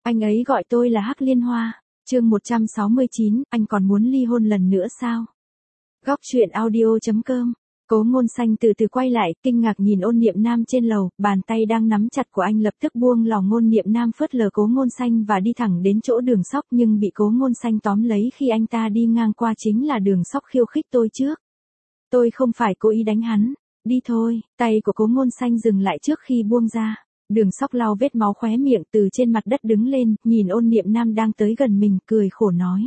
Anh ấy gọi tôi là Hắc Liên Hoa. Chương 169, anh còn muốn ly hôn lần nữa sao? Góc truyện audio.com. Cố Ngôn Xanh từ từ quay lại, kinh ngạc nhìn Ôn Niệm Nam trên lầu, bàn tay đang nắm chặt của anh lập tức buông lỏng. Ôn Niệm Nam phớt lờ Cố Ngôn Xanh và đi thẳng đến chỗ Đường Sóc, nhưng bị Cố Ngôn Xanh tóm lấy khi anh ta đi ngang qua. Chính là Đường Sóc khiêu khích tôi trước. Tôi không phải cố ý đánh hắn. Đi thôi. Tay của Cố Ngôn Xanh dừng lại trước khi buông ra. Đường Sóc lau vết máu khóe miệng từ trên mặt đất đứng lên, nhìn Ôn Niệm Nam đang tới gần mình, cười khổ nói.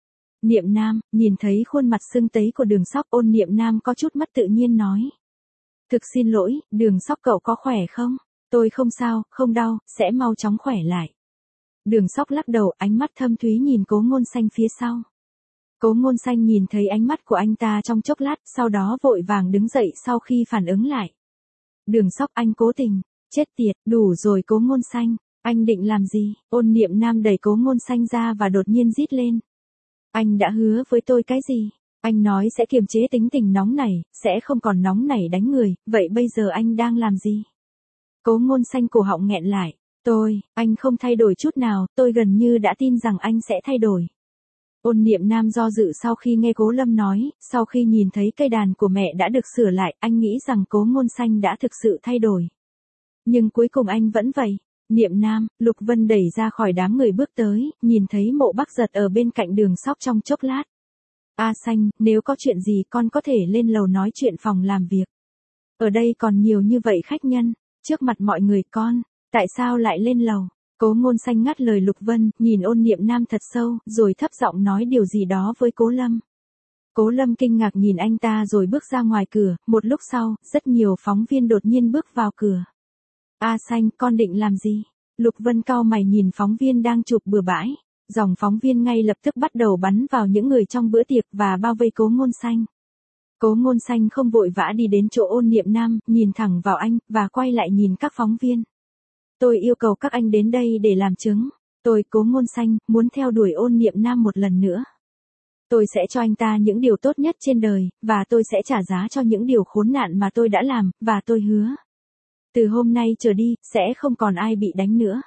Niệm Nam, nhìn thấy khuôn mặt sưng tấy của Đường Sóc, Ôn Niệm Nam có chút mất tự nhiên nói. Thực xin lỗi, Đường Sóc cậu có khỏe không? Tôi không sao, không đau, sẽ mau chóng khỏe lại. Đường Sóc lắc đầu, ánh mắt thâm thúy nhìn Cố Ngôn Xanh phía sau. Cố Ngôn Xanh nhìn thấy ánh mắt của anh ta trong chốc lát, sau đó vội vàng đứng dậy sau khi phản ứng lại. Đường Sóc, anh cố tình. Chết tiệt, đủ rồi Cố Ngôn Xanh, anh định làm gì? Ôn Niệm Nam đẩy Cố Ngôn Xanh ra và đột nhiên rít lên. Anh đã hứa với tôi cái gì? Anh nói sẽ kiềm chế tính tình nóng nảy, sẽ không còn nóng nảy đánh người, vậy bây giờ anh đang làm gì? Cố Ngôn Xanh cổ họng nghẹn lại. Anh không thay đổi chút nào, tôi gần như đã tin rằng anh sẽ thay đổi. Ôn Niệm Nam do dự sau khi nghe Cố Lâm nói, sau khi nhìn thấy cây đàn của mẹ đã được sửa lại, anh nghĩ rằng Cố Ngôn Xanh đã thực sự thay đổi. Nhưng cuối cùng anh vẫn vậy. Niệm Nam, Lục Vân đẩy ra khỏi đám người bước tới, nhìn thấy Mộ Bắc Giật ở bên cạnh Đường Sóc trong chốc lát. A Xanh, nếu có chuyện gì con có thể lên lầu nói chuyện phòng làm việc. Ở đây còn nhiều như vậy khách nhân, trước mặt mọi người con, tại sao lại lên lầu? Cố Ngôn Xanh ngắt lời Lục Vân, nhìn Ôn Niệm Nam thật sâu, rồi thấp giọng nói điều gì đó với Cố Lâm. Cố Lâm kinh ngạc nhìn anh ta rồi bước ra ngoài cửa, một lúc sau, rất nhiều phóng viên đột nhiên bước vào cửa. A Xanh, con định làm gì? Lục Vân cau mày nhìn phóng viên đang chụp bừa bãi. Dòng phóng viên ngay lập tức bắt đầu bắn vào những người trong bữa tiệc và bao vây Cố Ngôn Xanh. Cố Ngôn Xanh không vội vã đi đến chỗ Ôn Niệm Nam, nhìn thẳng vào anh, và quay lại nhìn các phóng viên. Tôi yêu cầu các anh đến đây để làm chứng. Tôi, Cố Ngôn Xanh, muốn theo đuổi Ôn Niệm Nam một lần nữa. Tôi sẽ cho anh ta những điều tốt nhất trên đời, và tôi sẽ trả giá cho những điều khốn nạn mà tôi đã làm, và tôi hứa. Từ hôm nay trở đi, sẽ không còn ai bị đánh nữa.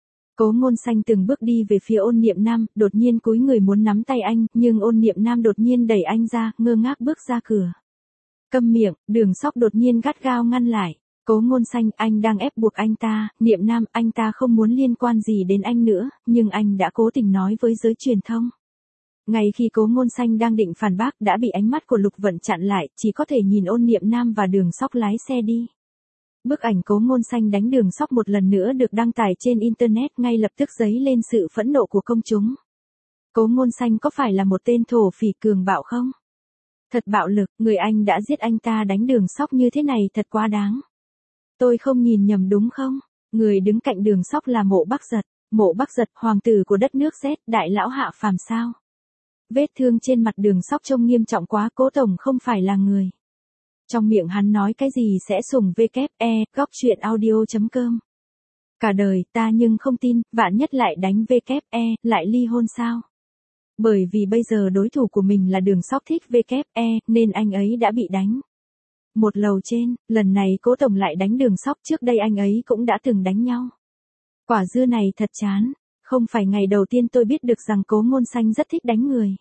Cố Ngôn Xanh từng bước đi về phía Ôn Niệm Nam, đột nhiên cúi người muốn nắm tay anh, nhưng Ôn Niệm Nam đột nhiên đẩy anh ra, ngơ ngác bước ra cửa. Câm miệng, Đường Sóc đột nhiên gắt gao ngăn lại. Cố Ngôn Xanh, anh đang ép buộc anh ta. Niệm Nam, anh ta không muốn liên quan gì đến anh nữa, nhưng anh đã cố tình nói với giới truyền thông. Ngay khi Cố Ngôn Xanh đang định phản bác đã bị ánh mắt của Lục Vận chặn lại, chỉ có thể nhìn Ôn Niệm Nam và Đường Sóc lái xe đi. Bức ảnh Cố Ngôn Xanh đánh Đường Sóc một lần nữa được đăng tải trên Internet, ngay lập tức dấy lên sự phẫn nộ của công chúng. Cố Ngôn Xanh có phải là một tên thổ phỉ cường bạo không? Thật bạo lực, người anh đã giết anh ta đánh Đường Sóc như thế này thật quá đáng. Tôi không nhìn nhầm đúng không? Người đứng cạnh Đường Sóc là Mộ Bắc Giật. Mộ Bắc Giật, hoàng tử của đất nước Z, đại lão hạ phàm sao? Vết thương trên mặt Đường Sóc trông nghiêm trọng quá, Cố tổng không phải là người. Trong miệng hắn nói cái gì sẽ sùng WE, góc truyện audio.com. Cả đời ta nhưng không tin, vạn nhất lại đánh WE, lại ly hôn sao? Bởi vì bây giờ đối thủ của mình là Đường Sóc thích WE, nên anh ấy đã bị đánh. Một lầu trên, lần này Cố tổng lại đánh Đường Sóc, trước đây anh ấy cũng đã từng đánh nhau. Quả dưa này thật chán, không phải ngày đầu tiên tôi biết được rằng Cố Ngôn Xanh rất thích đánh người.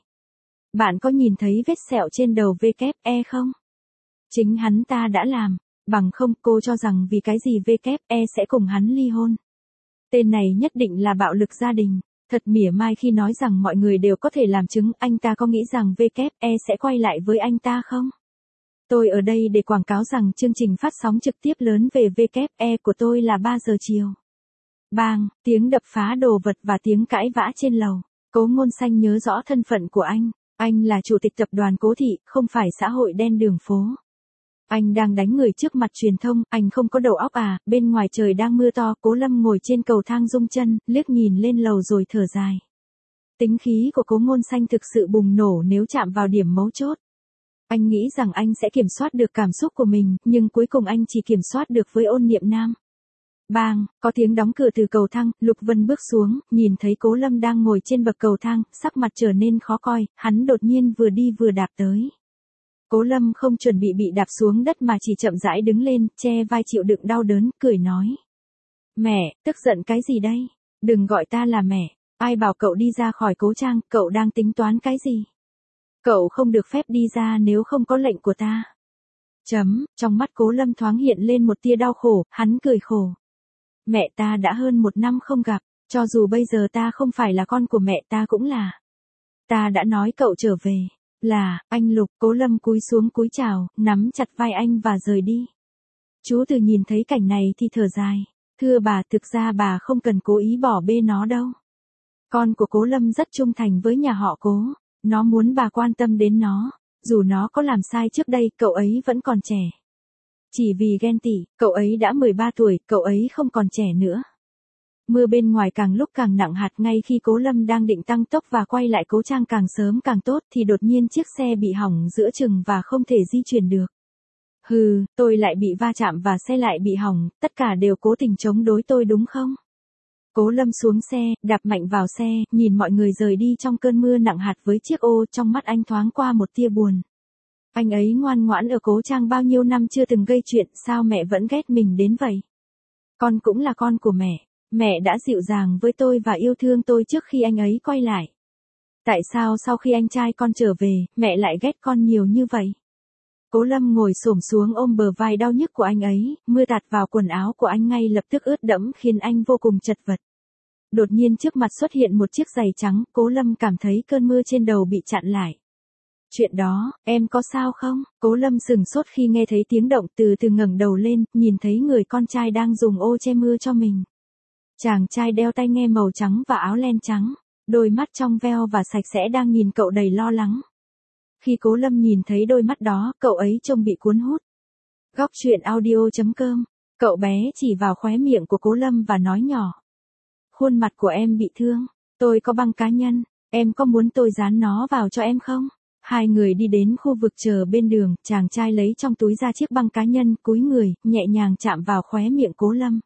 Bạn có nhìn thấy vết sẹo trên đầu WE không? Chính hắn ta đã làm, bằng không cô cho rằng vì cái gì WE sẽ cùng hắn ly hôn. Tên này nhất định là bạo lực gia đình, thật mỉa mai khi nói rằng mọi người đều có thể làm chứng. Anh ta có nghĩ rằng WE sẽ quay lại với anh ta không? Tôi ở đây để quảng cáo rằng chương trình phát sóng trực tiếp lớn về WE của tôi là 3 giờ chiều. Bang, tiếng đập phá đồ vật và tiếng cãi vã trên lầu. Cố Ngôn Xanh nhớ rõ thân phận của anh. Anh là chủ tịch tập đoàn Cố Thị, không phải xã hội đen đường phố. Anh đang đánh người trước mặt truyền thông, anh không có đầu óc à? Bên ngoài trời đang mưa to, Cố Lâm ngồi trên cầu thang rung chân, liếc nhìn lên lầu rồi thở dài. Tính khí của Cố Ngôn Xanh thực sự bùng nổ nếu chạm vào điểm mấu chốt. Anh nghĩ rằng anh sẽ kiểm soát được cảm xúc của mình, nhưng cuối cùng anh chỉ kiểm soát được với Ôn Niệm Nam. Bang, có tiếng đóng cửa từ cầu thang, Lục Vân bước xuống, nhìn thấy Cố Lâm đang ngồi trên bậc cầu thang, sắc mặt trở nên khó coi, hắn đột nhiên vừa đi vừa đạp tới. Cố Lâm không chuẩn bị đạp xuống đất mà chỉ chậm rãi đứng lên, che vai chịu đựng đau đớn, cười nói. Mẹ, tức giận cái gì đây? Đừng gọi ta là mẹ, ai bảo cậu đi ra khỏi Cố Trang, cậu đang tính toán cái gì? Cậu không được phép đi ra nếu không có lệnh của ta. Trong mắt Cố Lâm thoáng hiện lên một tia đau khổ, hắn cười khổ. Mẹ ta đã hơn 1 năm không gặp, cho dù bây giờ ta không phải là con của mẹ ta cũng là. Ta đã nói cậu trở về. Là, anh Lục. Cố Lâm cúi xuống cúi chào, nắm chặt vai anh và rời đi. Chú Từ nhìn thấy cảnh này thì thở dài. Thưa bà, thực ra bà không cần cố ý bỏ bê nó đâu. Con của Cố Lâm rất trung thành với nhà họ Cố. Nó muốn bà quan tâm đến nó. Dù nó có làm sai trước đây, cậu ấy vẫn còn trẻ. Chỉ vì ghen tị, cậu ấy đã 13 tuổi, cậu ấy không còn trẻ nữa. Mưa bên ngoài càng lúc càng nặng hạt, ngay khi Cố Lâm đang định tăng tốc và quay lại Cố Trang càng sớm càng tốt thì đột nhiên chiếc xe bị hỏng giữa chừng và không thể di chuyển được. Hừ, tôi lại bị va chạm và xe lại bị hỏng, tất cả đều cố tình chống đối tôi đúng không? Cố Lâm xuống xe, đạp mạnh vào xe, nhìn mọi người rời đi trong cơn mưa nặng hạt với chiếc ô, trong mắt anh thoáng qua một tia buồn. Anh ấy ngoan ngoãn ở Cố Trang bao nhiêu năm chưa từng gây chuyện, sao mẹ vẫn ghét mình đến vậy? Con cũng là con của mẹ. Mẹ đã dịu dàng với tôi và yêu thương tôi trước khi anh ấy quay lại. Tại sao sau khi anh trai con trở về, mẹ lại ghét con nhiều như vậy? Cố Lâm ngồi xổm xuống ôm bờ vai đau nhức của anh ấy, mưa tạt vào quần áo của anh ngay lập tức ướt đẫm khiến anh vô cùng chật vật. Đột nhiên trước mặt xuất hiện một chiếc giày trắng, Cố Lâm cảm thấy cơn mưa trên đầu bị chặn lại. Chuyện đó, em có sao không? Cố Lâm sừng sốt khi nghe thấy tiếng động, từ từ ngẩng đầu lên, nhìn thấy người con trai đang dùng ô che mưa cho mình. Chàng trai đeo tai nghe màu trắng và áo len trắng, đôi mắt trong veo và sạch sẽ đang nhìn cậu đầy lo lắng. Khi Cố Lâm nhìn thấy đôi mắt đó, cậu ấy trông bị cuốn hút. Góc truyện audio.com, cậu bé chỉ vào khóe miệng của Cố Lâm và nói nhỏ. Khuôn mặt của em bị thương, tôi có băng cá nhân, em có muốn tôi dán nó vào cho em không? Hai người đi đến khu vực chờ bên đường, chàng trai lấy trong túi ra chiếc băng cá nhân, cúi người, nhẹ nhàng chạm vào khóe miệng Cố Lâm.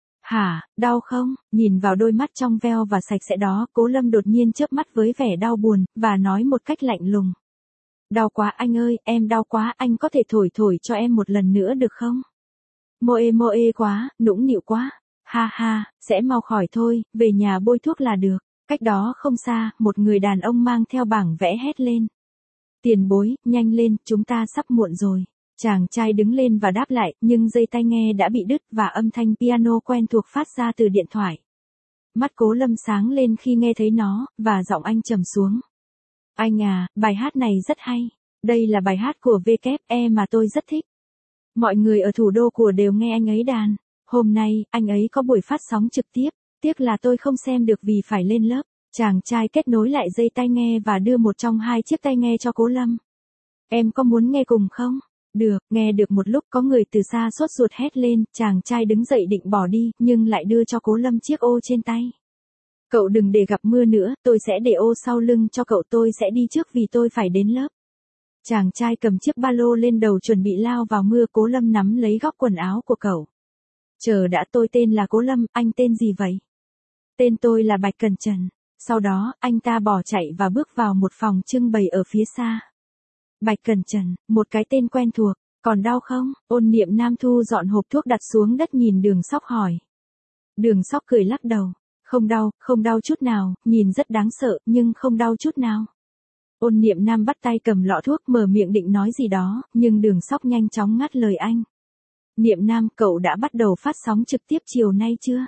Hả, đau không? Nhìn vào đôi mắt trong veo và sạch sẽ đó, Cố Lâm đột nhiên chớp mắt với vẻ đau buồn, và nói một cách lạnh lùng. Đau quá anh ơi, em đau quá, anh có thể thổi cho em một lần nữa được không? Mô ê quá, nũng nịu quá. Ha ha, sẽ mau khỏi thôi, về nhà bôi thuốc là được. Cách đó không xa, một người đàn ông mang theo bảng vẽ hét lên. Tiền bối, nhanh lên, chúng ta sắp muộn rồi. Chàng trai đứng lên và đáp lại, nhưng dây tai nghe đã bị đứt và âm thanh piano quen thuộc phát ra từ điện thoại. Mắt Cố Lâm sáng lên khi nghe thấy nó, và giọng anh trầm xuống. Anh à, bài hát này rất hay. Đây là bài hát của WE mà tôi rất thích. Mọi người ở thủ đô của đều nghe anh ấy đàn. Hôm nay, anh ấy có buổi phát sóng trực tiếp. Tiếc là tôi không xem được vì phải lên lớp. Chàng trai kết nối lại dây tai nghe và đưa một trong hai chiếc tai nghe cho Cố Lâm. Em có muốn nghe cùng không? Được, nghe được một lúc có người từ xa sốt ruột hét lên, chàng trai đứng dậy định bỏ đi, nhưng lại đưa cho Cố Lâm chiếc ô trên tay. Cậu đừng để gặp mưa nữa, tôi sẽ để ô sau lưng cho cậu, tôi sẽ đi trước vì tôi phải đến lớp. Chàng trai cầm chiếc ba lô lên đầu chuẩn bị lao vào mưa, Cố Lâm nắm lấy góc quần áo của cậu. Chờ đã, tôi tên là Cố Lâm, anh tên gì vậy? Tên tôi là Bạch Cẩn Trần. Sau đó, anh ta bỏ chạy và bước vào một phòng trưng bày ở phía xa. Bạch Cẩn Trần, một cái tên quen thuộc, còn đau không? Ôn Niệm Nam thu dọn hộp thuốc đặt xuống đất nhìn Đường Sóc hỏi. Đường Sóc cười lắc đầu. Không đau chút nào, nhìn rất đáng sợ, nhưng không đau chút nào. Ôn Niệm Nam bắt tay cầm lọ thuốc mở miệng định nói gì đó, nhưng Đường Sóc nhanh chóng ngắt lời anh. Niệm Nam, cậu đã bắt đầu phát sóng trực tiếp chiều nay chưa?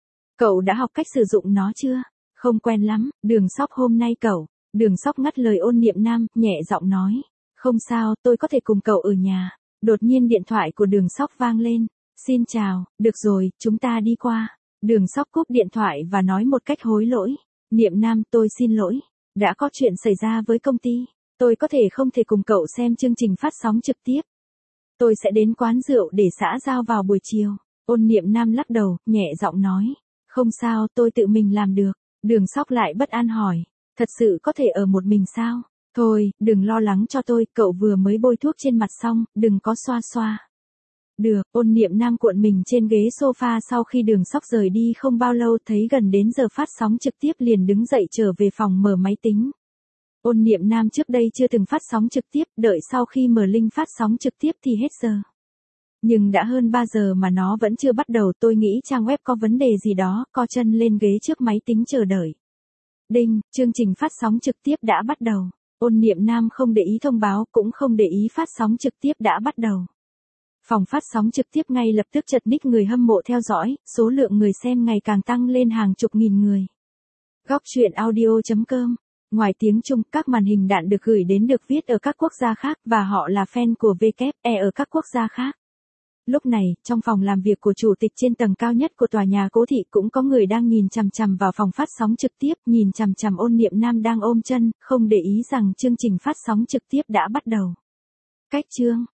Cậu đã học cách sử dụng nó chưa? Không quen lắm, Đường Sóc hôm nay cậu. Đường Sóc ngắt lời Ôn Niệm Nam, nhẹ giọng nói. Không sao, tôi có thể cùng cậu ở nhà. Đột nhiên điện thoại của Đường Sóc vang lên. Xin chào, được rồi, chúng ta đi qua. Đường Sóc cúp điện thoại và nói một cách hối lỗi. Niệm Nam, tôi xin lỗi. Đã có chuyện xảy ra với công ty. Tôi có thể không thể cùng cậu xem chương trình phát sóng trực tiếp. Tôi sẽ đến quán rượu để xã giao vào buổi chiều. Ôn Niệm Nam lắc đầu, nhẹ giọng nói. Không sao, tôi tự mình làm được. Đường Sóc lại bất an hỏi. Thật sự có thể ở một mình sao? Thôi, đừng lo lắng cho tôi, cậu vừa mới bôi thuốc trên mặt xong, đừng có xoa xoa. Được, Ôn Niệm Nam cuộn mình trên ghế sofa sau khi Đường Sóc rời đi không bao lâu, thấy gần đến giờ phát sóng trực tiếp liền đứng dậy trở về phòng mở máy tính. Ôn Niệm Nam trước đây chưa từng phát sóng trực tiếp, đợi sau khi mở link phát sóng trực tiếp thì hết giờ. Nhưng đã hơn 3 giờ mà nó vẫn chưa bắt đầu, tôi nghĩ trang web có vấn đề gì đó, co chân lên ghế trước máy tính chờ đợi. Đinh, chương trình phát sóng trực tiếp đã bắt đầu. Ôn Niệm Nam không để ý thông báo, cũng không để ý phát sóng trực tiếp đã bắt đầu. Phòng phát sóng trực tiếp ngay lập tức chật ních người hâm mộ theo dõi, số lượng người xem ngày càng tăng lên hàng chục nghìn người. Góc truyện audio.com. Ngoài tiếng Trung, các màn hình đạn được gửi đến được viết ở các quốc gia khác và họ là fan của WE ở các quốc gia khác. Lúc này, trong phòng làm việc của chủ tịch trên tầng cao nhất của tòa nhà Cố Thị cũng có người đang nhìn chằm chằm vào phòng phát sóng trực tiếp, nhìn chằm chằm Ôn Niệm Nam đang ôm chân, không để ý rằng chương trình phát sóng trực tiếp đã bắt đầu. Cách chương